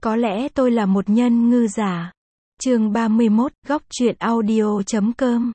Có lẽ tôi là một nhân ngư giả. Chương 31, góc truyện audio.com.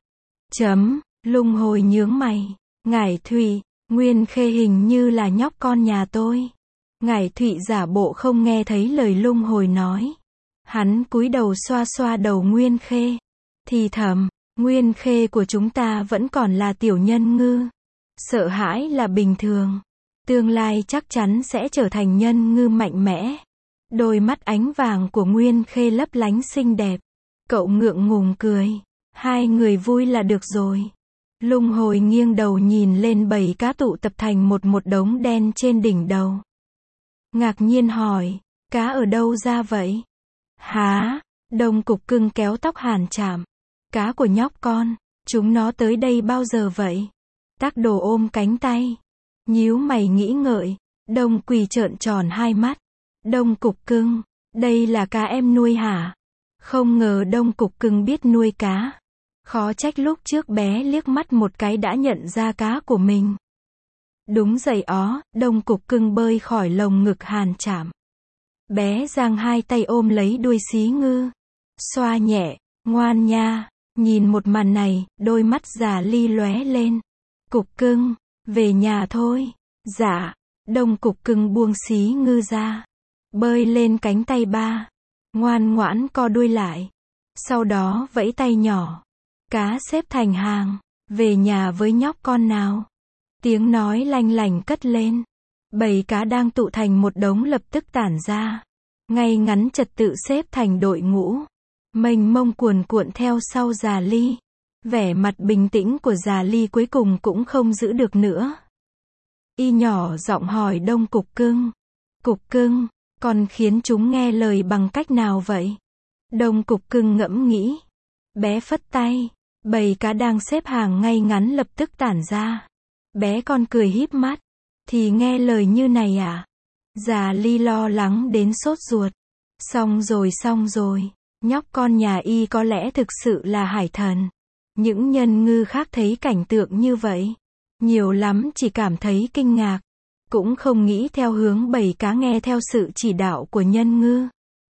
Lung hồi nhướng mày. Ngải Thụy, Nguyên Khê hình như là nhóc con nhà tôi. Ngải Thụy giả bộ không nghe thấy lời Lung hồi nói. Hắn cúi đầu xoa xoa đầu Nguyên Khê. Thì thầm, Nguyên Khê của chúng ta vẫn còn là tiểu nhân ngư. Sợ hãi là bình thường. Tương lai chắc chắn sẽ trở thành nhân ngư mạnh mẽ. Đôi mắt ánh vàng của Nguyên Khê lấp lánh xinh đẹp. Cậu ngượng ngùng cười. Hai người vui là được rồi. Lung hồi nghiêng đầu nhìn lên bầy cá tụ tập thành một đống đen trên đỉnh đầu. Ngạc nhiên hỏi, cá ở đâu ra vậy? Hả? Đông Cục Cưng kéo tóc Hàn Trạm. Cá của nhóc con, chúng nó tới đây bao giờ vậy? Tác Đồ ôm cánh tay. Nhíu mày nghĩ ngợi. Đông Quỳ trợn tròn hai mắt. Đông Cục Cưng, đây là cá em nuôi hả? Không ngờ Đông Cục Cưng biết nuôi cá. Khó trách lúc trước bé liếc mắt một cái đã nhận ra cá của mình. Đúng vậy ó, Đông Cục Cưng bơi khỏi lồng ngực Hàn Trạm. Bé giang hai tay ôm lấy đuôi xí ngư. Xoa nhẹ, ngoan nha. Nhìn một màn này, đôi mắt Già Ly lóe lên. Cục Cưng, về nhà thôi. Dạ. Đông Cục Cưng buông xí ngư ra. Bơi lên cánh tay ba. Ngoan ngoãn co đuôi lại. Sau đó vẫy tay nhỏ. Cá xếp thành hàng. Về nhà với nhóc con nào. Tiếng nói lanh lảnh cất lên. Bầy cá đang tụ thành một đống lập tức tản ra. Ngay ngắn trật tự xếp thành đội ngũ. Mênh mông cuồn cuộn theo sau Già Ly. Vẻ mặt bình tĩnh của Già Ly cuối cùng cũng không giữ được nữa. Y nhỏ giọng hỏi Đông Cục Cưng. Cục Cưng, con khiến chúng nghe lời bằng cách nào vậy? Đông Cục Cưng ngẫm nghĩ. Bé phất tay. Bầy cá đang xếp hàng ngay ngắn lập tức tản ra. Bé con cười híp mắt. Thì nghe lời như này à? Già Ly lo lắng đến sốt ruột. Xong rồi. Nhóc con nhà y có lẽ thực sự là hải thần. Những nhân ngư khác thấy cảnh tượng như vậy. Nhiều lắm chỉ cảm thấy kinh ngạc. Cũng không nghĩ theo hướng bầy cá nghe theo sự chỉ đạo của nhân ngư.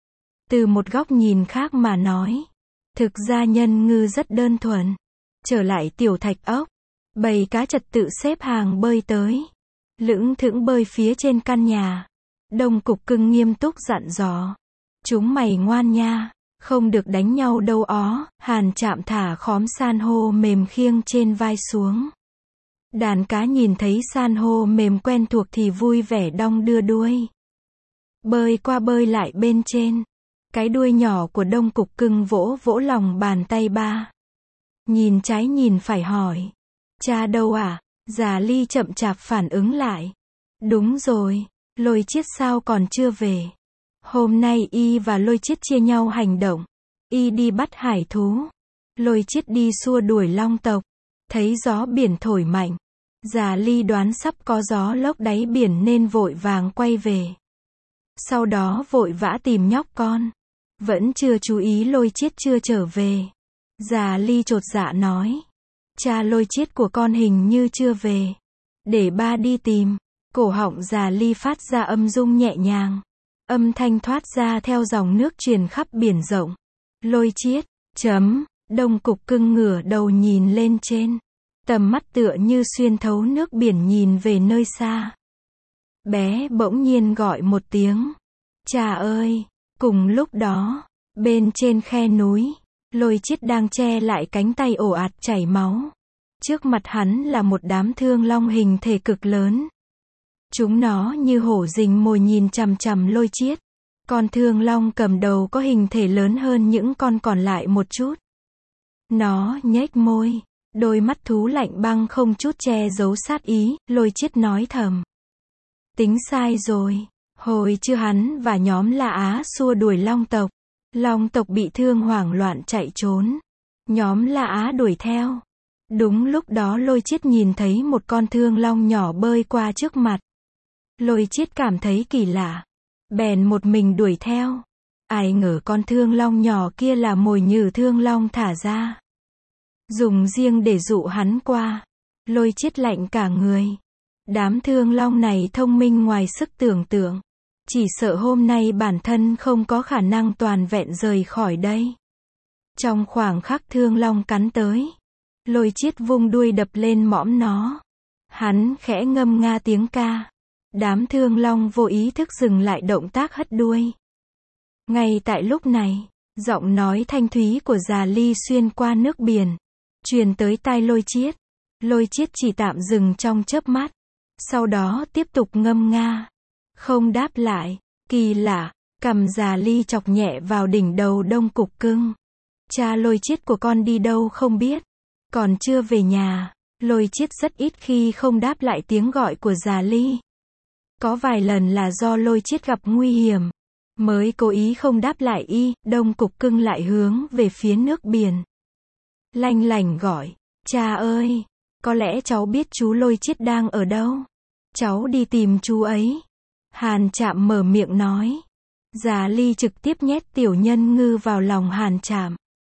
Từ một góc nhìn khác mà nói. Thực ra nhân ngư rất đơn thuần. Trở lại tiểu thạch ốc. Bầy cá trật tự xếp hàng bơi tới. Lững thững bơi phía trên căn nhà. Đông Cục Cưng nghiêm túc dặn dò. Chúng mày ngoan nha. Không được đánh nhau đâu ó. Hàn Trạm thả khóm san hô mềm khiêng trên vai xuống. Đàn cá nhìn thấy san hô mềm quen thuộc thì vui vẻ đong đưa đuôi. Bơi qua bơi lại bên trên. Cái đuôi nhỏ của Đông Cục Cưng vỗ vỗ lòng bàn tay ba. Nhìn trái nhìn phải hỏi. Cha đâu à? Già Ly chậm chạp phản ứng lại. Đúng rồi, Lôi Chiết sao còn chưa về? Hôm nay y và Lôi Chiết chia nhau hành động. Y đi bắt hải thú. Lôi Chiết đi xua đuổi long tộc. Thấy gió biển thổi mạnh. Già Ly đoán sắp có gió lốc đáy biển nên vội vàng quay về. Sau đó vội vã tìm nhóc con. Vẫn chưa chú ý Lôi Chiết chưa trở về. Già Ly chột dạ nói. Cha Lôi Chiết của con hình như chưa về. Để ba đi tìm. Cổ họng Già Ly phát ra âm rung nhẹ nhàng. Âm thanh thoát ra theo dòng nước truyền khắp biển rộng. Lôi Chiết. Đông Cục Cưng ngửa đầu nhìn lên trên. Tầm mắt tựa như xuyên thấu nước biển nhìn về nơi xa. Bé bỗng nhiên gọi một tiếng. Cha ơi! Cùng lúc đó, bên trên khe núi, Lôi Chiết đang che lại cánh tay ồ ạt chảy máu. Trước mặt hắn là một đám thương long hình thể cực lớn. Chúng nó như hổ rình mồi nhìn chằm chằm Lôi Chiết. Con thương long cầm đầu có hình thể lớn hơn những con còn lại một chút. Nó nhếch môi. Đôi mắt thú lạnh băng không chút che giấu sát ý. Lôi Chiết nói thầm. Tính sai rồi. Hồi chưa hắn và nhóm La Á xua đuổi long tộc. Long tộc bị thương hoảng loạn chạy trốn. Nhóm La Á đuổi theo. Đúng lúc đó Lôi Chiết nhìn thấy một con thương long nhỏ bơi qua trước mặt. Lôi Chiết cảm thấy kỳ lạ. Bèn một mình đuổi theo. Ai ngờ con thương long nhỏ kia là mồi nhử thương long thả ra. Dùng riêng để dụ hắn qua. Lôi Chiết lạnh cả người. Đám thương long này thông minh ngoài sức tưởng tượng. Chỉ sợ hôm nay bản thân không có khả năng toàn vẹn rời khỏi đây. Trong khoảng khắc thương long cắn tới, Lôi Chiết vung đuôi đập lên mõm nó. Hắn khẽ ngâm nga tiếng ca. Đám thương long vô ý thức dừng lại động tác hất đuôi. Ngay tại lúc này, giọng nói thanh thúy của Già Ly xuyên qua nước biển, truyền tới tai Lôi Chiết. Lôi Chiết chỉ tạm dừng trong chớp mắt, sau đó tiếp tục ngâm nga. Không đáp lại. Kỳ lạ, cầm Già Ly chọc nhẹ vào đỉnh đầu Đông Cục Cưng. Cha Lôi Chiết của con đi đâu không biết, còn chưa về nhà. Lôi Chiết rất ít khi không đáp lại tiếng gọi của Già Ly. Có vài lần là do Lôi Chiết gặp nguy hiểm, mới cố ý không đáp lại y. Đông Cục Cưng lại hướng về phía nước biển. Lanh lảnh gọi, cha ơi, có lẽ cháu biết chú Lôi Chiết đang ở đâu. Cháu đi tìm chú ấy. Hàn Trạm mở miệng nói. Già Ly trực tiếp nhét Tiểu Nhân Ngư vào lòng Hàn Trạm.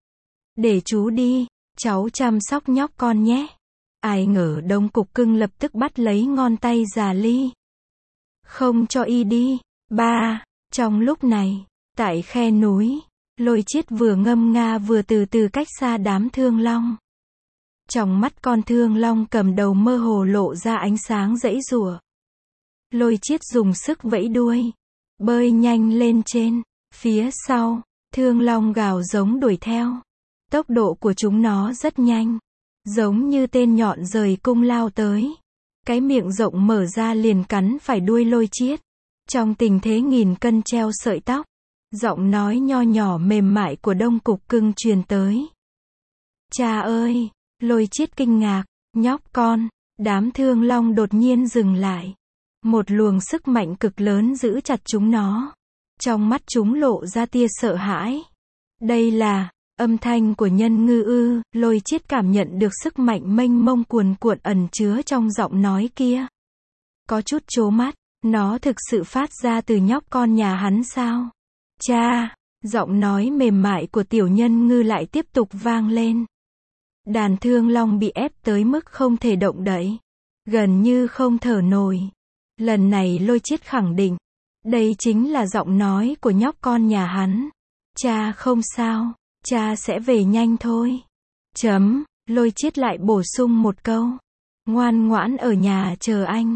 Để chú đi, cháu chăm sóc nhóc con nhé. Ai ngờ Đông Cục Cưng lập tức bắt lấy ngón tay Già Ly. Không cho y đi. Ba. Trong lúc này, tại khe núi, Lôi Chiết vừa ngâm nga vừa từ từ cách xa đám thương long. Trong mắt con thương long cầm đầu mơ hồ lộ ra ánh sáng giãy giụa. Lôi Chiết dùng sức vẫy đuôi, bơi nhanh lên trên. Phía sau, thương long gào giống đuổi theo. Tốc độ của chúng nó rất nhanh, giống như tên nhọn rời cung lao tới. Cái miệng rộng mở ra liền cắn phải đuôi Lôi Chiết. Trong tình thế nghìn cân treo sợi tóc, giọng nói nho nhỏ mềm mại của Đông Cục Cưng truyền tới. Cha ơi! Lôi Chiết kinh ngạc, nhóc con. Đám thương long đột nhiên dừng lại. Một luồng sức mạnh cực lớn giữ chặt chúng nó. Trong mắt chúng lộ ra tia sợ hãi. Đây là âm thanh của nhân ngư ư? Lôi Chiết cảm nhận được sức mạnh mênh mông cuồn cuộn ẩn chứa trong giọng nói kia. Có chút trố mắt, nó thực sự phát ra từ nhóc con nhà hắn sao? Cha! Giọng nói mềm mại của Tiểu Nhân Ngư lại tiếp tục vang lên. Đàn thương long bị ép tới mức không thể động đậy, gần như không thở nổi. Lần này Lôi Chiết khẳng định, đây chính là giọng nói của nhóc con nhà hắn. Cha không sao, cha sẽ về nhanh thôi. Lôi Chiết lại bổ sung một câu. Ngoan ngoãn ở nhà chờ anh.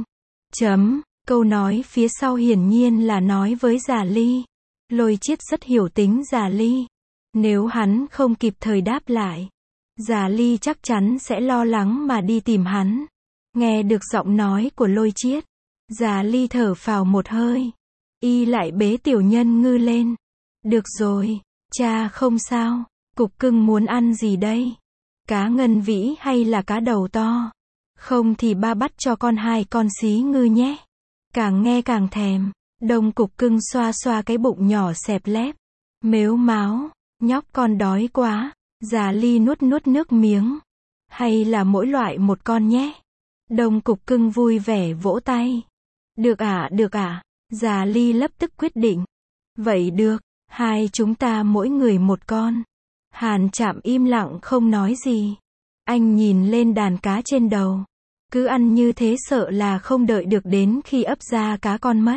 Câu nói phía sau hiển nhiên là nói với Già Ly. Lôi Chiết rất hiểu tính Già Ly. Nếu hắn không kịp thời đáp lại, Già Ly chắc chắn sẽ lo lắng mà đi tìm hắn. Nghe được giọng nói của Lôi Chiết, Già Ly thở phào một hơi. Y lại bế Tiểu Nhân Ngư lên. Được rồi, cha không sao. Cục Cưng muốn ăn gì đây? Cá ngân vĩ hay là cá đầu to? Không thì ba bắt cho con 2 con xí ngư nhé. Càng nghe càng thèm. Đông Cục Cưng xoa xoa cái bụng nhỏ xẹp lép. Mếu máo, nhóc con đói quá. Già Ly nuốt nuốt nước miếng. Hay là mỗi loại một con nhé. Đông Cục Cưng vui vẻ vỗ tay. Được ạ, được ạ. Già Ly lập tức quyết định. Vậy được, 2 chúng ta mỗi người một con. Hàn Trạm im lặng không nói gì. Anh nhìn lên đàn cá trên đầu. Cứ ăn như thế sợ là không đợi được đến khi ấp ra cá con mất.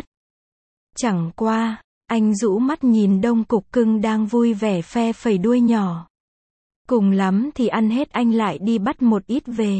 Chẳng qua, anh rũ mắt nhìn Đông Cục Cưng đang vui vẻ phe phẩy đuôi nhỏ. Cùng lắm thì ăn hết anh lại đi bắt một ít về.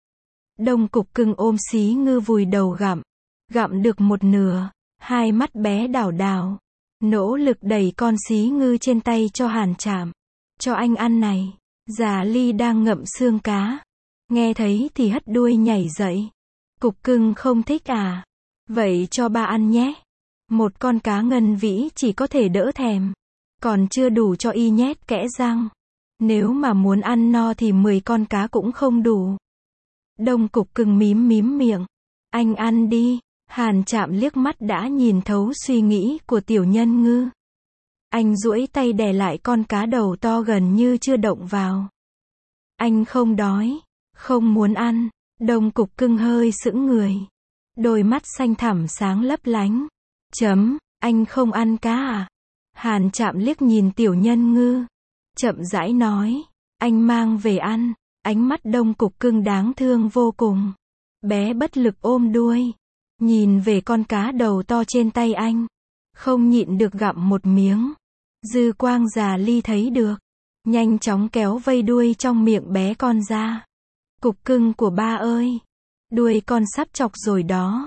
Đông Cục Cưng ôm xí ngư vùi đầu gặm. Gặm được một nửa, 2 mắt bé đảo đảo. Nỗ lực đẩy con xí ngư trên tay cho Hàn Trạm. Cho anh ăn này. Già Ly đang ngậm xương cá. Nghe thấy thì hất đuôi nhảy dậy. Cục Cưng không thích à? Vậy cho ba ăn nhé. Một con cá ngân vĩ chỉ có thể đỡ thèm. Còn chưa đủ cho y nhét kẽ răng. Nếu mà muốn ăn no thì 10 con cá cũng không đủ. Đông Cục Cưng mím mím miệng. Anh ăn đi. Hàn Trạm liếc mắt đã nhìn thấu suy nghĩ của Tiểu Nhân Ngư. Anh duỗi tay đè lại con cá đầu to gần như chưa động vào. Anh không đói, không muốn ăn. Đông Cục Cưng hơi sững người. Đôi mắt xanh thẳm sáng lấp lánh. Anh không ăn cá à? Hàn Trạm liếc nhìn Tiểu Nhân Ngư. Chậm rãi nói. Anh mang về ăn. Ánh mắt Đông Cục Cưng đáng thương vô cùng. Bé bất lực ôm đuôi. Nhìn về con cá đầu to trên tay anh. không nhịn được gặm một miếng. Dư quang già Ly thấy được, nhanh chóng kéo vây đuôi trong miệng bé con ra. Cục cưng của ba ơi, đuôi con sắp chọc rồi đó.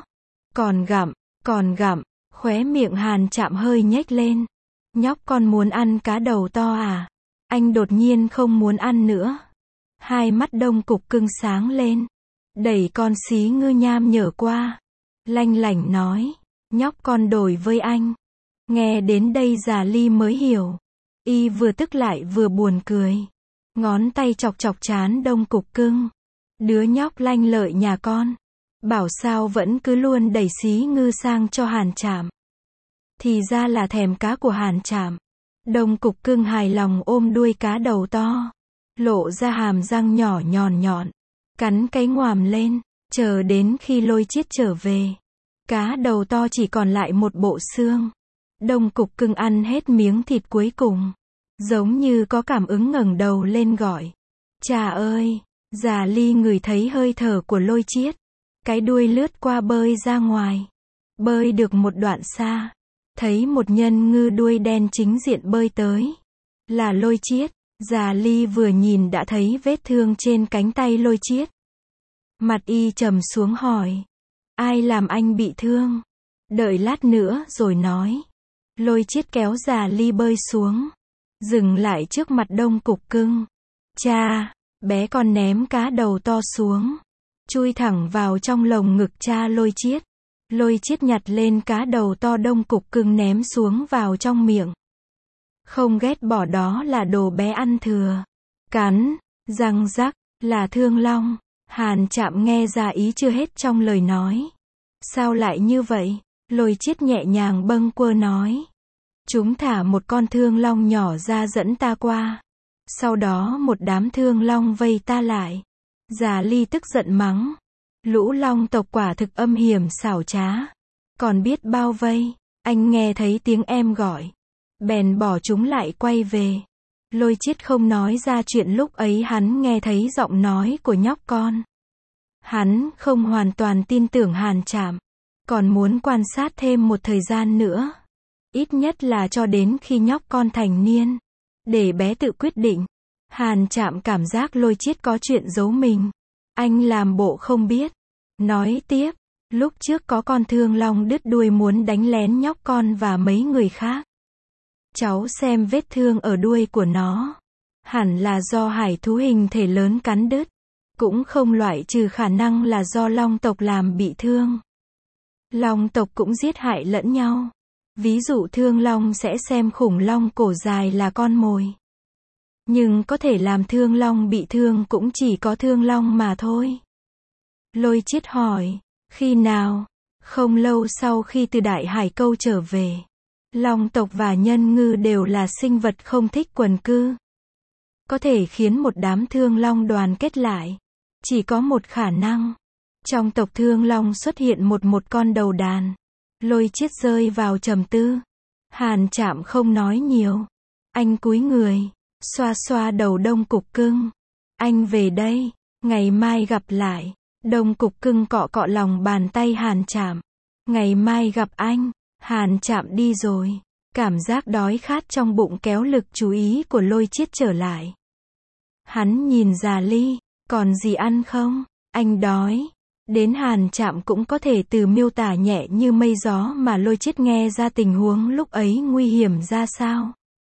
Còn gặm, khóe miệng Hàn Trạm hơi nhếch lên. Nhóc con muốn ăn cá đầu to à? Anh đột nhiên không muốn ăn nữa. Hai mắt Đông Cục Cưng sáng lên, đẩy con xí ngư nham nhở qua. Lanh lảnh nói, nhóc con đổi với anh. Nghe đến đây già Ly mới hiểu. Y vừa tức lại vừa buồn cười. Ngón tay chọc chọc trán Đông Cục Cưng. Đứa nhóc lanh lợi nhà con. Bảo sao vẫn cứ luôn đẩy xí ngư sang cho Hàn Trạm. Thì ra là thèm cá của Hàn Trạm. Đông Cục Cưng hài lòng ôm đuôi cá đầu to. Lộ ra hàm răng nhỏ nhọn nhọn. Cắn cái ngoàm lên. Chờ đến khi Lôi Chiết trở về. Cá đầu to chỉ còn lại một bộ xương. Đông Cục Cưng ăn hết miếng thịt cuối cùng. Giống như có cảm ứng ngẩng đầu lên gọi. Cha ơi! Già Ly ngửi thấy hơi thở của Lôi Chiết. Cái đuôi lướt qua bơi ra ngoài. Bơi được một đoạn xa. Thấy một nhân ngư đuôi đen chính diện bơi tới. Là Lôi Chiết. Già Ly vừa nhìn đã thấy vết thương trên cánh tay Lôi Chiết. Mặt y trầm xuống hỏi. Ai làm anh bị thương? Đợi lát nữa rồi nói. Lôi Chiết kéo già Ly bơi xuống. Dừng lại trước mặt Đông Cục Cưng. Cha! Bé con ném cá đầu to xuống. Chui thẳng vào trong lồng ngực cha Lôi Chiết. Lôi Chiết nhặt lên cá đầu to Đông Cục Cưng ném xuống vào trong miệng. Không ghét bỏ đó là đồ bé ăn thừa. Cắn, răng rắc, là thương long. Hàn Trạm nghe ra ý chưa hết trong lời nói. Sao lại như vậy? Lôi Chiết nhẹ nhàng bâng quơ nói. Chúng thả một con thương long nhỏ ra dẫn ta qua. Sau đó một đám thương long vây ta lại. Già Ly tức giận mắng. Lũ long tộc quả thực âm hiểm xảo trá. Còn biết bao vây. Anh nghe thấy tiếng em gọi. Bèn bỏ chúng lại quay về. Lôi Chiết không nói ra chuyện lúc ấy hắn nghe thấy giọng nói của nhóc con. Hắn không hoàn toàn tin tưởng Hàn Trạm. Còn muốn quan sát thêm một thời gian nữa. Ít nhất là cho đến khi nhóc con thành niên. Để bé tự quyết định. Hàn Trạm cảm giác Lôi Chiết có chuyện giấu mình. Anh làm bộ không biết. Nói tiếp. Lúc trước có con thương long đứt đuôi muốn đánh lén nhóc con và mấy người khác. Cháu xem vết thương ở đuôi của nó. Hẳn là do hải thú hình thể lớn cắn đứt. Cũng không loại trừ khả năng là do long tộc làm bị thương. Long tộc cũng giết hại lẫn nhau. Ví dụ thương long sẽ xem khủng long cổ dài là con mồi. Nhưng có thể làm thương long bị thương cũng chỉ có thương long mà thôi. Lôi Chiết hỏi. Khi nào? Không lâu sau khi từ Đại Hải Câu trở về. Long tộc và nhân ngư đều là sinh vật không thích quần cư. Có thể khiến một đám thương long đoàn kết lại. Chỉ có một khả năng. Trong tộc thương long xuất hiện một con đầu đàn. Lôi Chiết rơi vào trầm tư. Hàn Trạm không nói nhiều. Anh cúi người. Xoa xoa đầu Đông Cục Cưng. Anh về đây. Ngày mai gặp lại. Đông Cục Cưng cọ cọ lòng bàn tay Hàn Trạm. Ngày mai gặp anh. Hàn Trạm đi rồi. Cảm giác đói khát trong bụng kéo lực chú ý của Lôi Chiết trở lại. Hắn nhìn già Ly. Còn gì ăn không? Anh đói. Đến Hàn Trạm cũng có thể từ miêu tả nhẹ như mây gió mà Lôi Chiết nghe ra tình huống lúc ấy nguy hiểm ra sao.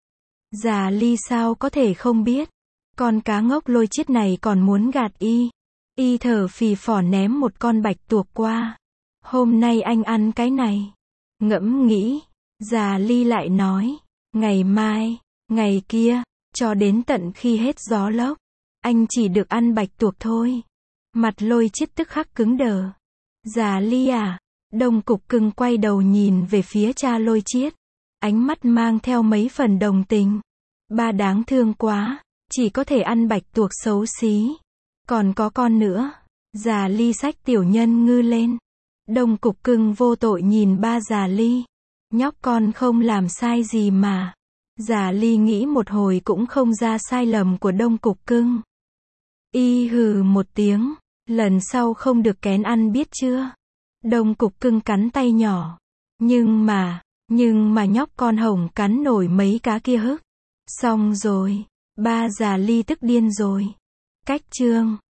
Già Ly sao có thể không biết. Con cá ngốc Lôi Chiết này còn muốn gạt y. Y thở phì phò ném một con bạch tuộc qua. Hôm nay anh ăn cái này. Ngẫm nghĩ. Già Ly lại nói. Ngày mai, ngày kia, cho đến tận khi hết gió lốc. Anh chỉ được ăn bạch tuộc thôi. Mặt Lôi Chiết tức khắc cứng đờ. Già Ly à? Đông Cục Cưng quay đầu nhìn về phía cha Lôi Chiết. Ánh mắt mang theo mấy phần đồng tình. Ba đáng thương quá. Chỉ có thể ăn bạch tuộc xấu xí. Còn có con nữa. Già Ly xách tiểu nhân ngư lên. Đông Cục Cưng vô tội nhìn ba già Ly. Nhóc con không làm sai gì mà. Già Ly nghĩ một hồi cũng không ra sai lầm của Đông Cục Cưng. Y hừ một tiếng. Lần sau không được kén ăn biết chưa? Đông Cục Cưng cắn tay nhỏ. Nhưng mà, Nhưng mà nhóc con hồng cắn nổi mấy cá kia hức. Xong rồi. Ba già Ly tức điên rồi. Cách chương